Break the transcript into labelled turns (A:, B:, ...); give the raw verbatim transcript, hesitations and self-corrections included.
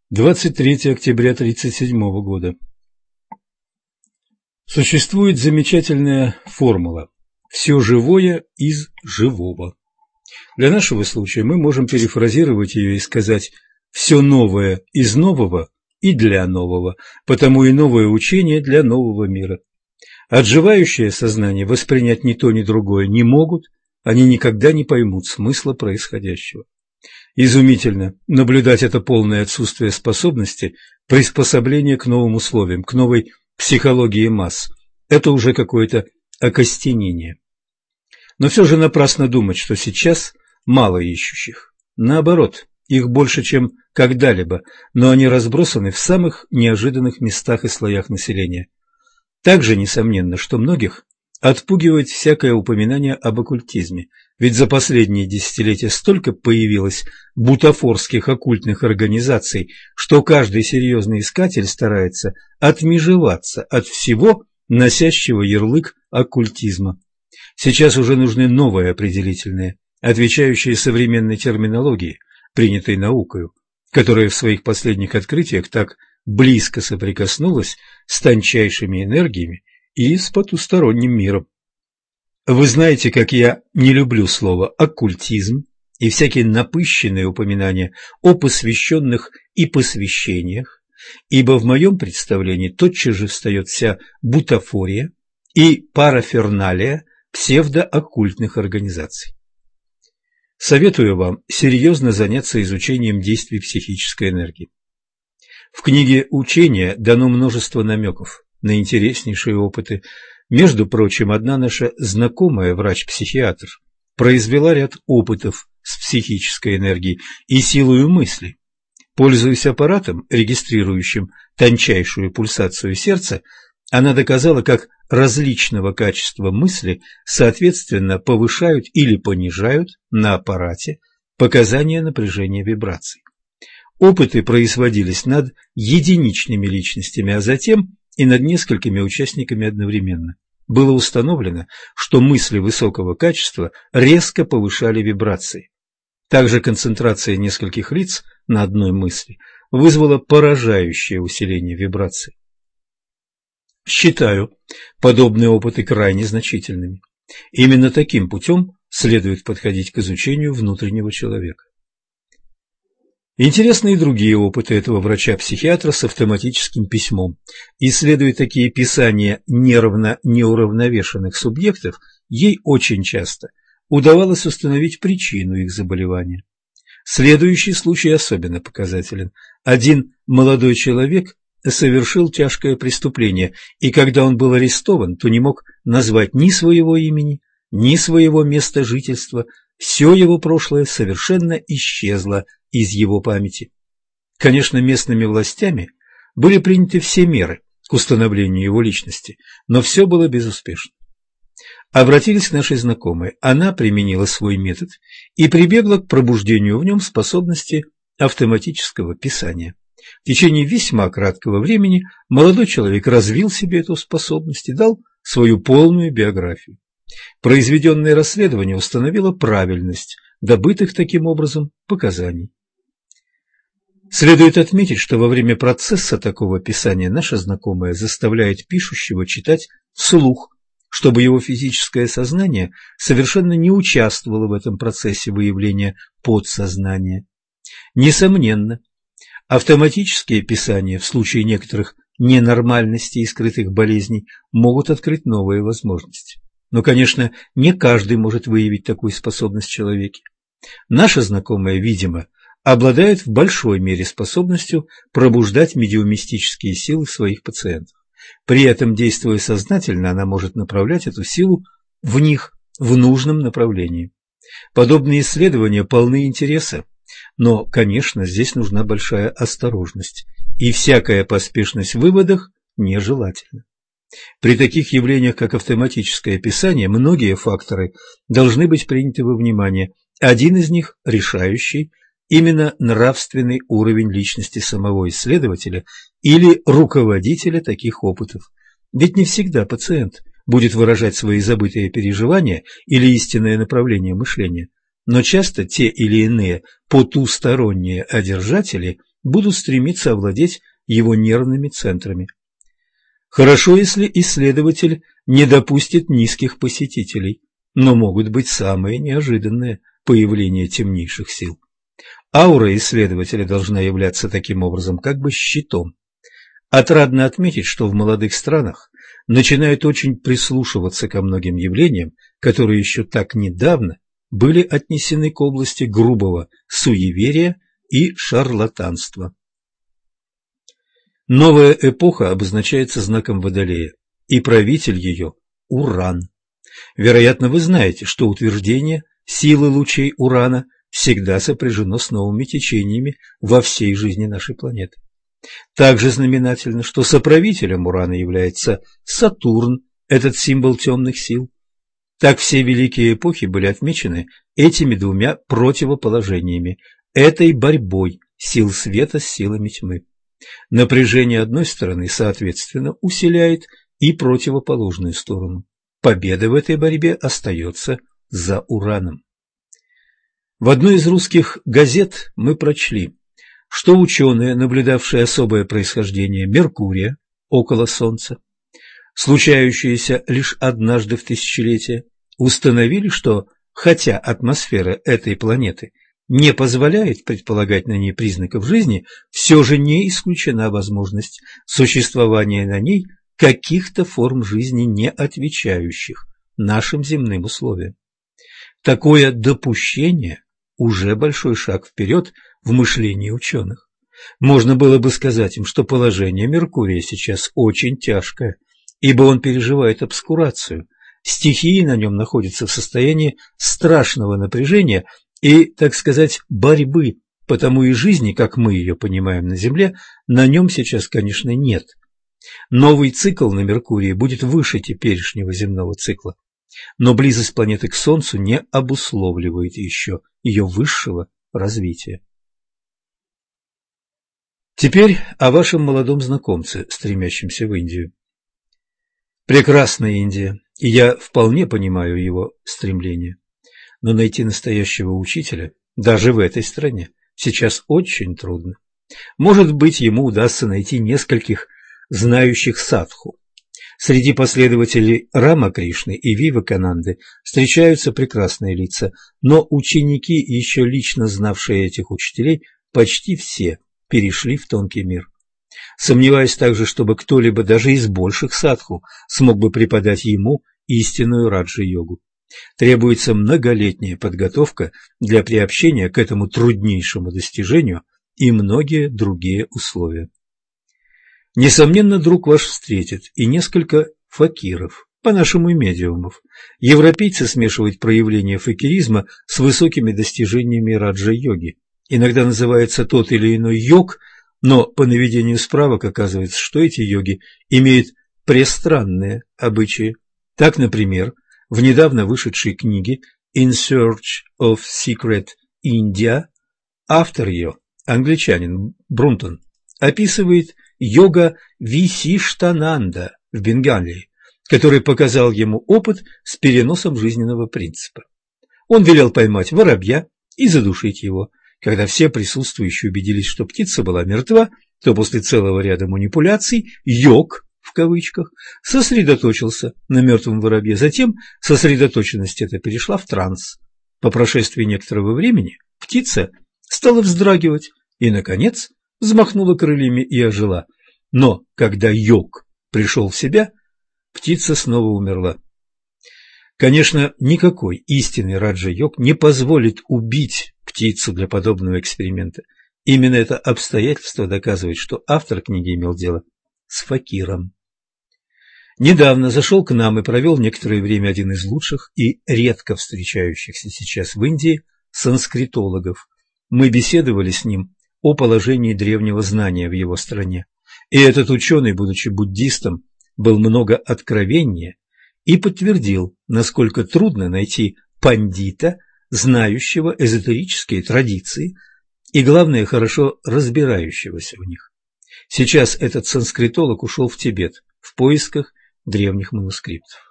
A: двадцать третьего октября тысяча девятьсот тридцать седьмого года. Существует замечательная формула «все живое из живого». Для нашего случая мы можем перефразировать ее и сказать «все новое из нового и для нового», потому и новое учение для нового мира. Отживающее сознание воспринять ни то, ни другое не могут, они никогда не поймут смысла происходящего. Изумительно наблюдать это полное отсутствие способности приспособления к новым условиям, к новой психологии масс. Это уже какое-то окостенение. Но все же напрасно думать, что сейчас мало ищущих. Наоборот, их больше, чем когда-либо, но они разбросаны в самых неожиданных местах и слоях населения. Также несомненно, что многих отпугивает всякое упоминание об оккультизме, ведь за последние десятилетия столько появилось бутафорских оккультных организаций, что каждый серьезный искатель старается отмежеваться от всего, носящего ярлык оккультизма. Сейчас уже нужны новые определительные, отвечающие современной терминологии, принятой наукою, которая в своих последних открытиях так близко соприкоснулась с тончайшими энергиями и с потусторонним миром. Вы знаете, как я не люблю слово «оккультизм» и всякие напыщенные упоминания о посвященных и посвящениях, ибо в моем представлении тотчас же встает вся бутафория и параферналия псевдооккультных организаций. Советую вам серьезно заняться изучением действий психической энергии. В книге «Учения» дано множество намеков на интереснейшие опыты. Между прочим, одна наша знакомая врач-психиатр произвела ряд опытов с психической энергией и силою мысли. Пользуясь аппаратом, регистрирующим тончайшую пульсацию сердца, она доказала, как различного качества мысли соответственно повышают или понижают на аппарате показания напряжения вибраций. Опыты производились над единичными личностями, а затем и над несколькими участниками одновременно. Было установлено, что мысли высокого качества резко повышали вибрации. Также концентрация нескольких лиц на одной мысли вызвала поражающее усиление вибраций. Считаю подобные опыты крайне значительными. Именно таким путем следует подходить к изучению внутреннего человека. Интересны и другие опыты этого врача-психиатра с автоматическим письмом. Исследуя такие писания нервно неуравновешенных субъектов, ей очень часто удавалось установить причину их заболевания. Следующий случай особенно показателен. Один молодой человек совершил тяжкое преступление, и когда он был арестован, то не мог назвать ни своего имени, ни своего места жительства. Все его прошлое совершенно исчезло из его памяти. Конечно, местными властями были приняты все меры к установлению его личности, но все было безуспешно. Обратились к нашей знакомой, она применила свой метод и прибегла к пробуждению в нем способности автоматического писания. В течение весьма краткого времени молодой человек развил себе эту способность и дал свою полную биографию. Произведенное расследование установило правильность добытых таким образом показаний. Следует отметить, что во время процесса такого писания наша знакомая заставляет пишущего читать вслух, чтобы его физическое сознание совершенно не участвовало в этом процессе выявления подсознания. Несомненно, автоматические писания в случае некоторых ненормальностей и скрытых болезней могут открыть новые возможности. Но, конечно, не каждый может выявить такую способность в человеке. Наша знакомая, видимо, обладает в большой мере способностью пробуждать медиумистические силы своих пациентов. При этом, действуя сознательно, она может направлять эту силу в них в нужном направлении. Подобные исследования полны интереса, но, конечно, здесь нужна большая осторожность, и всякая поспешность в выводах нежелательна. При таких явлениях, как автоматическое писание, многие факторы должны быть приняты во внимание. Один из них, решающий, именно нравственный уровень личности самого исследователя или руководителя таких опытов. Ведь не всегда пациент будет выражать свои забытые переживания или истинное направление мышления, но часто те или иные потусторонние одержатели будут стремиться овладеть его нервными центрами. Хорошо, если исследователь не допустит низких посетителей, но могут быть самые неожиданные появления темнейших сил. Аура исследователя должна являться таким образом как бы щитом. Отрадно отметить, что в молодых странах начинают очень прислушиваться ко многим явлениям, которые еще так недавно были отнесены к области грубого суеверия и шарлатанства. Новая эпоха обозначается знаком Водолея, и правитель ее – Уран. Вероятно, вы знаете, что утверждение силы лучей Урана всегда сопряжено с новыми течениями во всей жизни нашей планеты. Также знаменательно, что соправителем Урана является Сатурн, этот символ темных сил. Так все великие эпохи были отмечены этими двумя противоположениями, этой борьбой сил света с силами тьмы. Напряжение одной стороны, соответственно, усиляет и противоположную сторону. Победа в этой борьбе остается за Ураном. В одной из русских газет мы прочли, что ученые, наблюдавшие особое происхождение Меркурия около Солнца, случающееся лишь однажды в тысячелетие, установили, что, хотя атмосфера этой планеты не позволяет предполагать на ней признаков жизни, все же не исключена возможность существования на ней каких-то форм жизни, не отвечающих нашим земным условиям. Такое допущение уже большой шаг вперед в мышлении ученых. Можно было бы сказать им, что положение Меркурия сейчас очень тяжкое, ибо он переживает обскурацию, стихии на нем находятся в состоянии страшного напряжения и, так сказать, борьбы, потому и жизни, как мы ее понимаем на Земле, на нем сейчас, конечно, нет. Новый цикл на Меркурии будет выше теперешнего земного цикла, но близость планеты к Солнцу не обусловливает еще ее высшего развития. Теперь о вашем молодом знакомце, стремящемся в Индию. Прекрасная Индия, и я вполне понимаю его стремление. Но найти настоящего учителя даже в этой стране сейчас очень трудно. Может быть, ему удастся найти нескольких знающих садху. Среди последователей Рама Кришны и Вивекананды встречаются прекрасные лица, но ученики, еще лично знавшие этих учителей, почти все перешли в тонкий мир. Сомневаюсь также, чтобы кто-либо даже из больших садху смог бы преподать ему истинную раджа-йогу. Требуется многолетняя подготовка для приобщения к этому труднейшему достижению и многие другие условия. Несомненно, друг ваш встретит и несколько факиров, по-нашему медиумов. Европейцы смешивают проявления факиризма с высокими достижениями раджа-йоги. Иногда называется тот или иной йог, но по наведению справок оказывается, что эти йоги имеют престранные обычаи. Так, например, в недавно вышедшей книге «In Search of Secret India» автор ее, англичанин Брунтон, описывает йога Висиштананда в Бенгалии, который показал ему опыт с переносом жизненного принципа. Он велел поймать воробья и задушить его. Когда все присутствующие убедились, что птица была мертва, то после целого ряда манипуляций йог, в кавычках, сосредоточился на мертвом воробье. Затем сосредоточенность эта перешла в транс. По прошествии некоторого времени птица стала вздрагивать и, наконец, взмахнула крыльями и ожила. Но когда йог пришел в себя, птица снова умерла. Конечно, никакой истинный раджа-йог не позволит убить птицу для подобного эксперимента. Именно это обстоятельство доказывает, что автор книги имел дело с факиром. Недавно зашел к нам и провел некоторое время один из лучших и редко встречающихся сейчас в Индии санскритологов. Мы беседовали с ним о положении древнего знания в его стране. И этот ученый, будучи буддистом, был много откровеннее и подтвердил, насколько трудно найти пандита, знающего эзотерические традиции и, главное, хорошо разбирающегося в них. Сейчас этот санскритолог ушел в Тибет в поисках древних манускриптов.